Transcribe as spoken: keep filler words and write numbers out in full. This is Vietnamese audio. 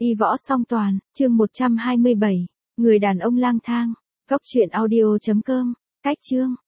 Y võ song toàn, chương một trăm hai mươi bảy, người đàn ông lang thang. Góc truyện audio chấm com, cách chương.